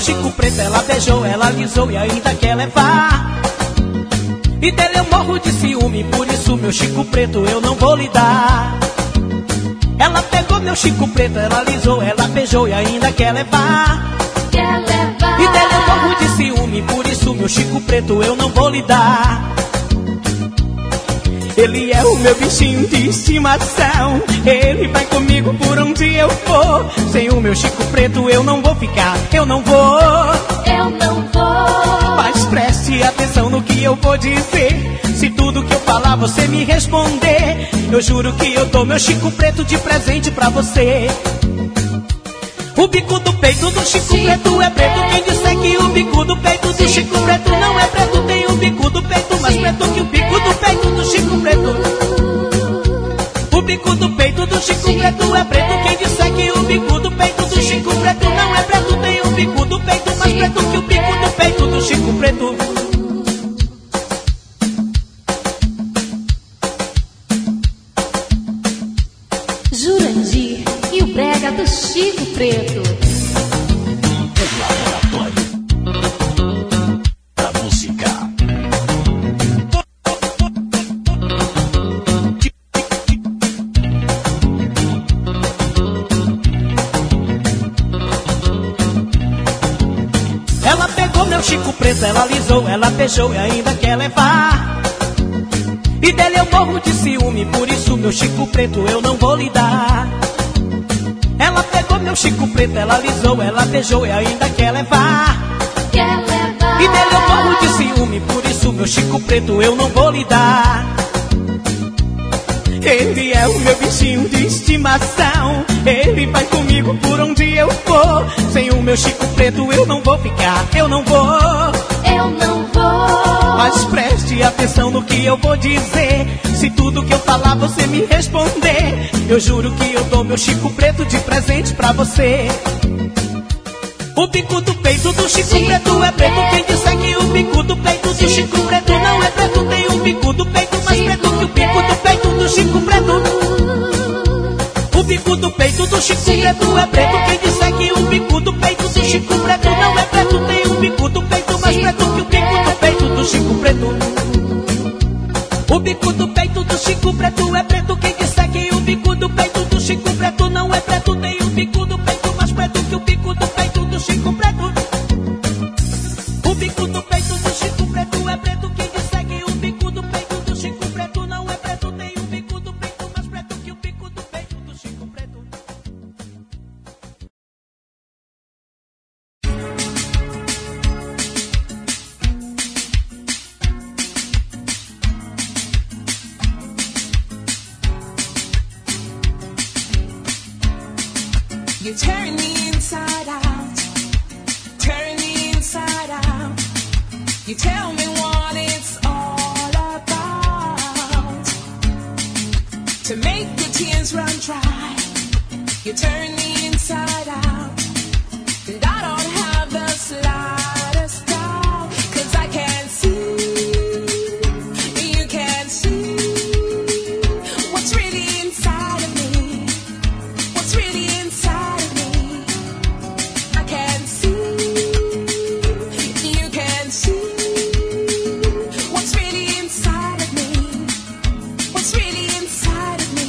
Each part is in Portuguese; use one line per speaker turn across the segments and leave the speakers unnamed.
Chico Preto, ela beijou, ela alisou e ainda quer levar. E dele eu morro de ciúme, por isso meu Chico Preto eu não vou lhe dar. Ela pegou meu Chico Preto, ela alisou, ela beijou e ainda quer levar. E dele eu morro de ciúme, por isso meu Chico Preto eu não vou lhe dar. Ele é o meu bichinho de estimação, ele vai comigo por onde eu for. Sem o meu Chico Preto eu não vou ficar, eu não vou. Mas preste atenção no que eu vou dizer. Se tudo que eu falar você me responder, eu juro que eu dou meu Chico Preto de presente pra você. O bico do peito do Chico Preto é preto. Quem disser que o bico do peito do Chico Preto não é preto, tem o bico do peito mais preto que o bico do peito do Chico Preto. O bico do peito do Chico Preto é preto. Quem disser que o bico do peito do Chico Preto não é preto, tem o bico do peito mais preto que o bico do peito do Chico Preto.
Jurandir e o brega do Chico Preto.
Laboratório da música.
Ela pegou meu Chico Preto, ela alisou, ela beijou e ainda quer levar. E dele eu morro de ciúme, por isso meu Chico Preto eu não vou lhe dar. Ela pegou meu Chico Preto, ela alisou, ela beijou e ainda quer levar. E dele eu morro de ciúme, por isso meu Chico Preto eu não vou lhe dar. Ele é o meu bichinho de estimação, ele vai comigo por onde eu for. Sem o meu Chico Preto eu não vou ficar, eu não vou. Mas preste atenção no que eu vou dizer. Se tudo que eu falar você me responder, eu juro que eu dou meu Chico Preto de presente pra você. O bico do peito do Chico Preto é preto. Quem disser que o bico do peito do Chico Preto não é preto, tem o bico do peito mais preto que o bico do peito do Chico Preto. O bico do peito do Chico Preto é preto. Quem disser que o bico do peito do Chico Preto não é preto, tem o bico do peito mais preto que o bico do peito do Chico Preto. O bico do peito do Chico Preto é preto. Quem disser que o bico do peito do Chico Preto não é preto, tem o bico do peito mais preto que o bico do peito do Chico Preto. O bico do peito do Chico Preto é preto. Quem disser que o bico do peito do Chico Preto não é preto, tem o bico do peito mais preto que o bico do peito do Chico Preto.
You turn me inside out, turn me inside out. You tell me what it's all about. To make the tears run dry, you turn me inside out. And I don't have the slightest doubt, 'cause I can't see, you can't see what's really inside of me, what's really inside of me. I can't see, you can't see what's really inside of me, what's really inside of me.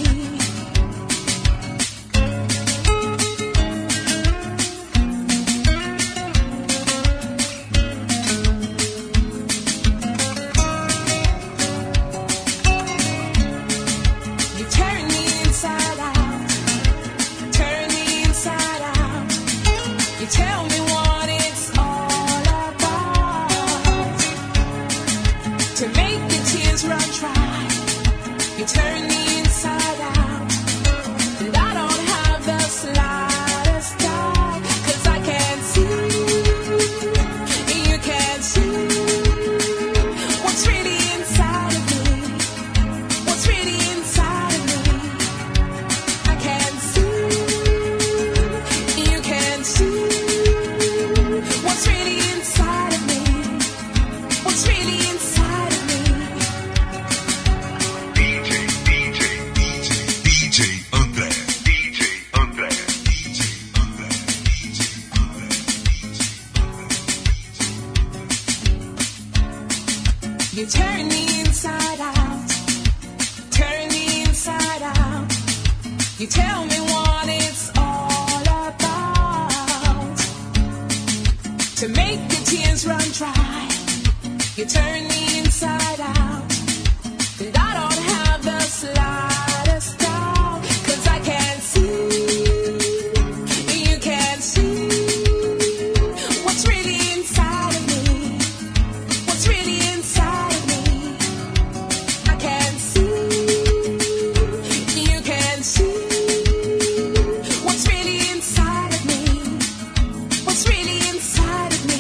You tell me what it's all about. To make the tears run dry, you turn me inside out. And I don't have the slightest doubt, 'cause I can't see, you can't see what's really inside of me. What's really inside of me. I can't see, you can't see what's really inside of me. What's really inside of me.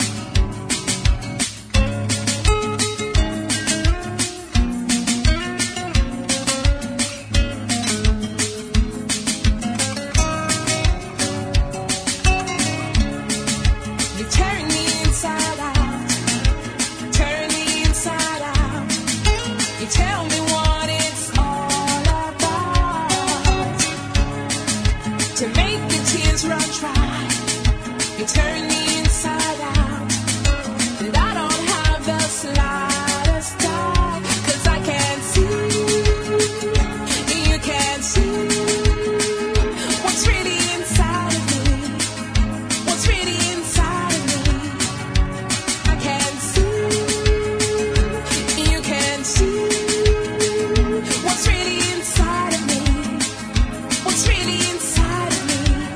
You turn me inside out, turn me inside out. You tell me what it's all about. To make the tears run dry, you turn me inside out. And I don't have the slightest doubt, 'cause I can't see, you can't see what's really inside of me. What's really inside of me. I can't see, you can't see what's really inside of me. What's really inside of me.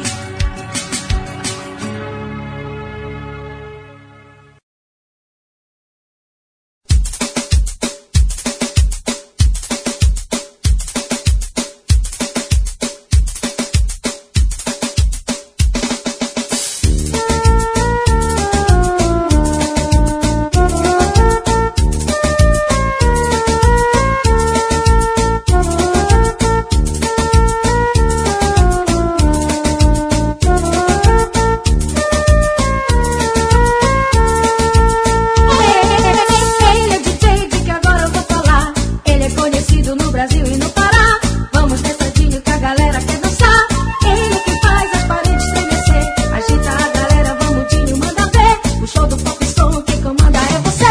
Ele é DJ de que agora eu vou falar. Ele é conhecido no Brasil e no Pará. Vamos nestadinho que a galera quer dançar. Ele é quem faz as paredes estremecer. Agita a galera, vamos Dinho, manda ver. O show do pop som, quem comanda é você.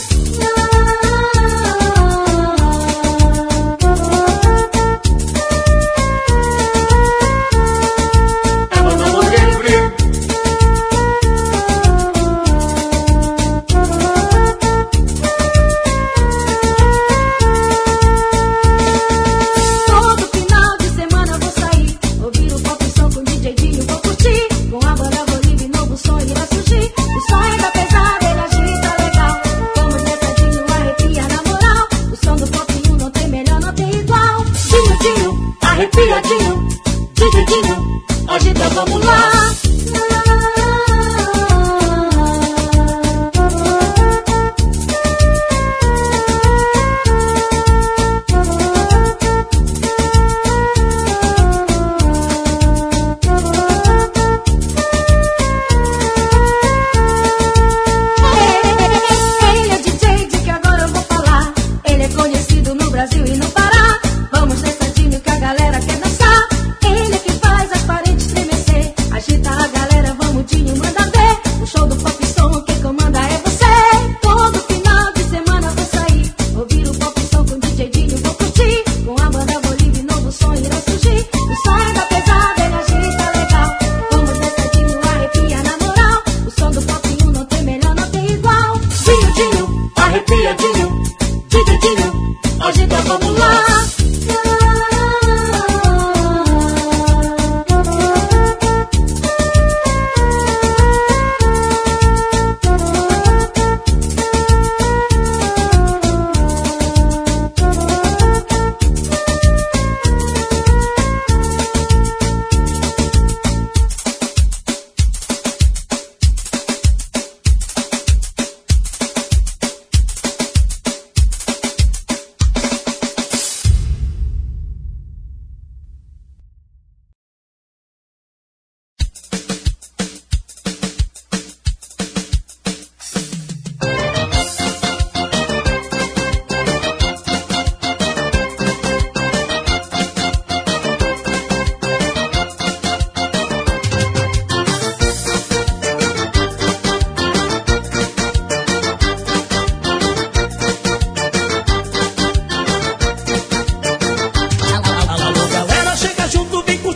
Todo final de semana eu vou sair, ouvir o pop som com DJ Dinho, vou curtir. Com a banda Bolívia e novo som ele vai surgir. O som ainda pesado, ele agita legal. Vamos nessa Dinho, arrepia na moral. O som do pop 1 não tem melhor, não tem igual. Dinho, Dinho, arrepia Dinho. DJ Dinho, agita, vamos lá. Ele é DJ de que agora eu vou falar. Ele é conhecido no Brasil e no Pará. Vamos nestadinho que a galera quer dançar. Ele é quem faz as paredes estremecer.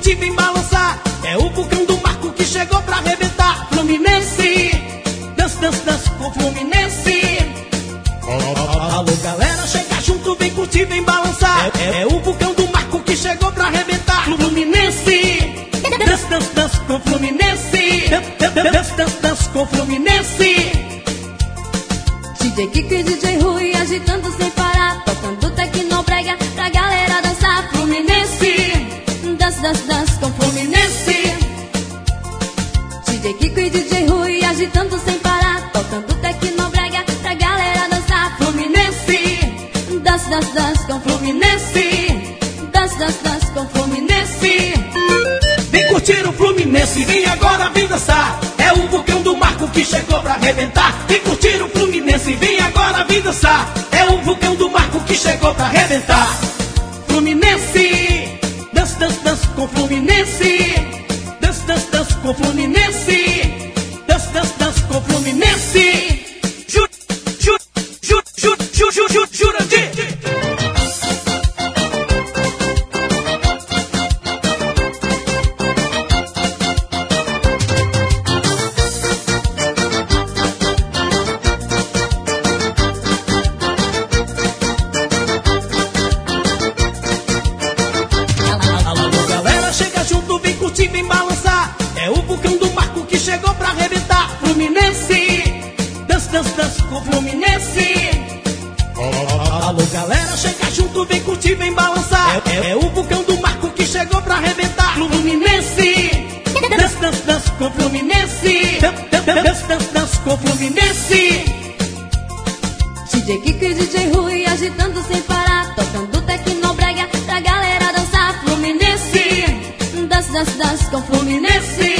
curtir, vem balançar. É o vulcão do Marco que chegou pra arrebentar. Fluminense, dança, dança, dança com Fluminense. Alô galera, chega junto, vem curtir, vem balançar. É o vulcão do Marco que chegou pra arrebentar. Fluminense, dança, dança, dança com Fluminense. Dança, dança, dança com Fluminense.
DJ Kiko e DJ Rui agitando sem parar, tocando tecnobrega pra galera dançar. Fluminense, dança, dança, dança com Fluminense. DJ Kiko e DJ Rui agitando sem parar, tocando tecnobrega pra galera dançar. Fluminense, dança, dança, dança com Fluminense. Dança, dança, dança com Fluminense.
Vem curtir o Fluminense, vem agora, vem dançar. É o vulcão do Marco que chegou pra arrebentar. Vem curtir o Fluminense, vem agora, vem dançar. É o vulcão do Marco que chegou pra arrebentar. Fluminense, dança, dança, dança com Fluminense. Dança, dança, dança com Fluminense. Dança, dança, dança com Fluminense. Jurandir. Chegou pra arrebentar. Fluminense, dança, dança, dança com Fluminense. Alô galera, chega junto, vem curtir, vem balançar. É o vulcão do Marco que chegou pra arrebentar. Fluminense, dança, dança, dança com Fluminense. Dança, dança, dança com Fluminense.
DJ Kiko e DJ Rui agitando sem parar, tocando tecnobrega pra galera dançar. Fluminense, dança, dança, dança com Fluminense.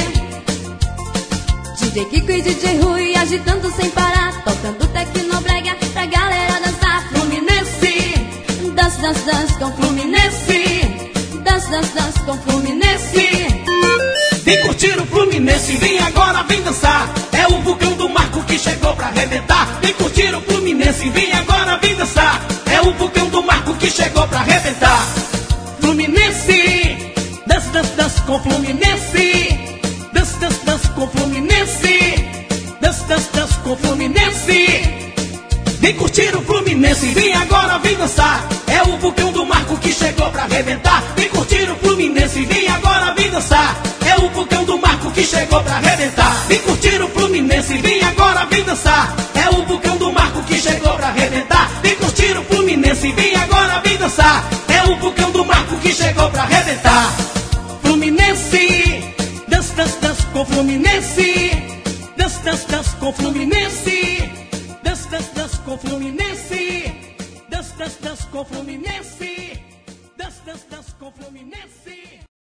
DJ Kiko e DJ Rui agitando sem parar, tocando tecnobrega pra galera dançar. Fluminense, dança, dança, dança com Fluminense. Dança, dança, dança com Fluminense.
Vem curtir o Fluminense, vem agora, vem dançar. É o vulcão do Marco que chegou pra arrebentar. Vem curtir o Fluminense, vem agora, vem dançar. É o vulcão do Marco que chegou pra arrebentar. Fluminense, dança, dança, dança com Fluminense. Dança, dança, dança com Fluminense. Dança, dança, dança com Fluminense. Vem curtir o Fluminense, vem agora, vem dançar. É o vulcão do Marco que chegou pra arrebentar. Vem curtir o Fluminense, vem agora, vem dançar. É o vulcão do Marco que chegou pra arrebentar. Vem curtir o Fluminense, vem agora, vem dançar. É o vulcão do Marco que chegou pra arrebentar. Vem curtir o Fluminense, vem agora, vem dançar. É o vulcão do Marco que chegou pra arrebentar. Fluminense, dança, dança, dança com Fluminense. Dança, dança, dança com Fluminense. Dança, dança, dança com Fluminense. Dança, dança, dança com Fluminense. Dança, dança, dança com Fluminense.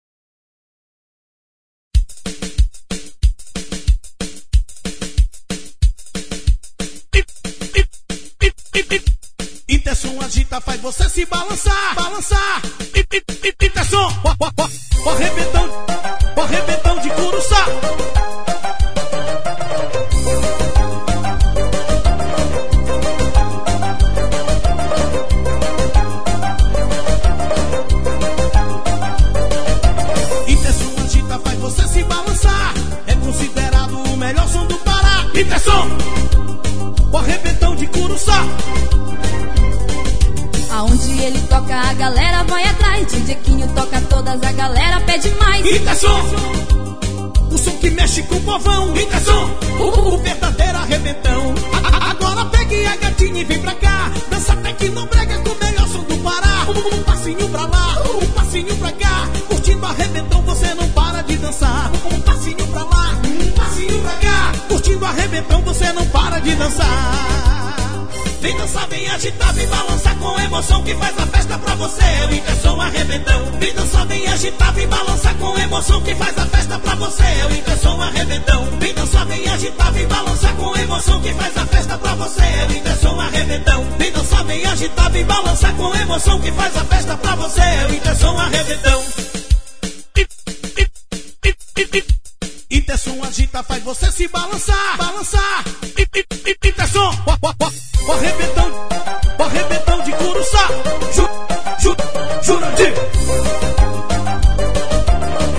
Interson agita, faz você se balançar, balançar. Interson, o arrebentão de Curuçá. Interson agita, faz você se balançar. É considerado o melhor som do Pará. Interson, o arrebentão de Curuçá.
Aonde ele toca, a galera vai atrás. DJ Quinho toca todas, a galera pede mais.
Interson, o som que mexe com o povão. Interson, o verdadeiro arrebentão. Agora pegue a gatinha e vem pra cá. Dança tecnobrega com o melhor som do Pará. Um passinho pra lá, um passinho pra cá. Curtindo arrebentão, você não para de dançar. Um passinho pra lá, um passinho pra cá. Curtindo arrebentão, você não para de dançar. Vem dançar, vem agitar, vem balançar com emoção que faz a festa pra você. O Interson arrebentão. Vem dançar, vem agitar, vem balançar com emoção que faz a festa pra você. O Interson arrebentão. Vem dançar, vem agitar, vem balançar com emoção que faz a festa pra você. O Interson arrebentão. Vem dançar, vem agitar, vem balançar com emoção que faz a festa pra você. O Interson arrebentão. Interson agita, faz você se balançar, balançar. Interson, o arrebentão de Curuçá. Jurandir.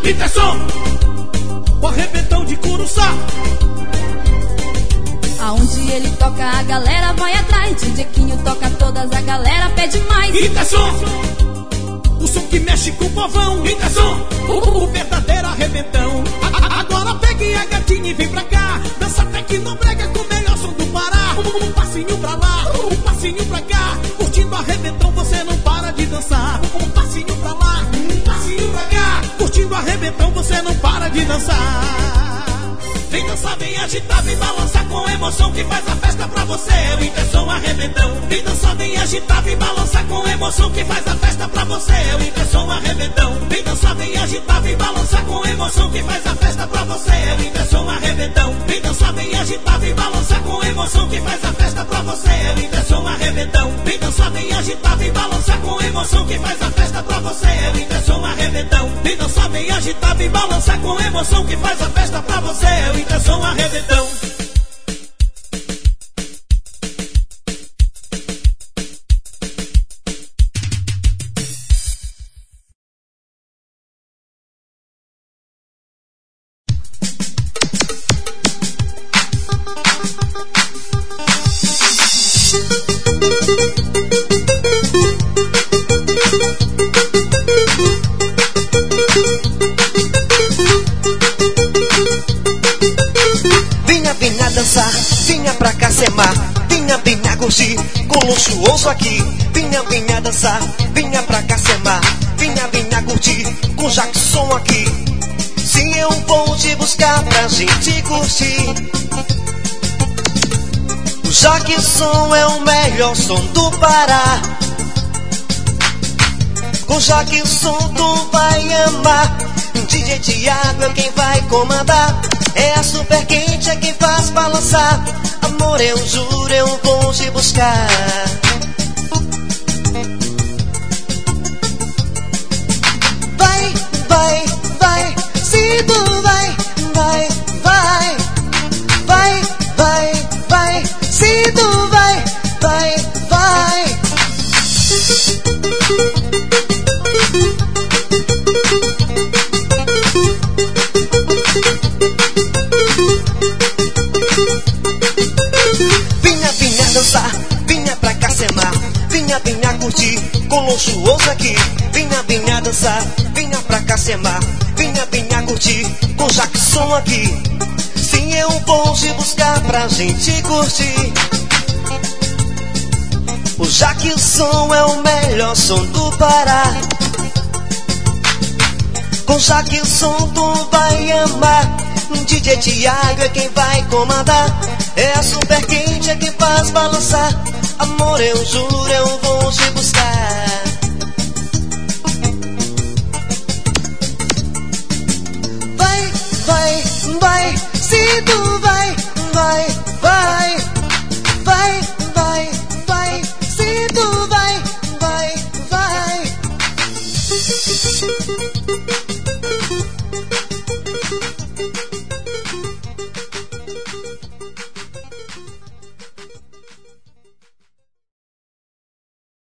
Iterson, o arrebentão de Curuçá.
Aonde ele toca, a galera vai atrás. DJ Quinho toca todas, a galera pede mais.
Iterson, o som que mexe com o povão. Iterson, o verdadeiro arrebentão. Agora pegue a gatinha e vem pra cá. Dança tecnobrega com o melhor som do Pará. Um passinho pra lá, um passinho pra cá. Curtindo arrebentão, você não para de dançar. Um passinho pra lá, um passinho pra cá. Curtindo arrebentão, você não para de dançar. Vem dançar, vem agitar, vem balançar com emoção que faz a festa pra você. É o Iterson arrebentão. Vem dançar, vem agitar, vem balançar com emoção que faz a festa pra você. É o Iterson arrebentão. Vem dançar, vem agitar, vem balançar com emoção que faz a festa pra você. É o Iterson arrebentão. Vem dançar, vem agitar, vem balançar com emoção que faz a festa pra você. É o Iterson arrebentão. Vem dançar, vem agitar, vem balançar com emoção que faz a festa pra você. É o Iterson arrebentão. Vem dançar, vem agitar, vem balançar com emoção que faz a festa pra você. É o Iterson arrebentão.
Vinha dançar, vinha pra cá semar, vinha curtir com luxuoso aqui. Vinha dançar, vinha pra cá semar, vinha curtir com Jackson aqui. Se eu vou te buscar pra gente curtir, o Jackson é o melhor som do Pará. Com Jackson tu vai amar, DJ Thiago é quem vai comandar. É a super quente, é quem faz balançar. Amor, eu juro, eu vou te buscar. Vai, vai, vai, se tu vai, vai, vai. Vai, vai, vai, se tu vai, vai, vai. Vinha dançar, vinha pra cá semar, vinha curtir com luxuoso aqui. Vinha dançar, vinha pra cá semar, vinha curtir com Jackson aqui. Sim, eu vou te buscar pra gente curtir. O Jackson é o melhor som do Pará. Com Jackson tu vai amar, DJ Thiago é quem vai comandar. É a super quente, é quem faz balançar. Amor, eu juro, eu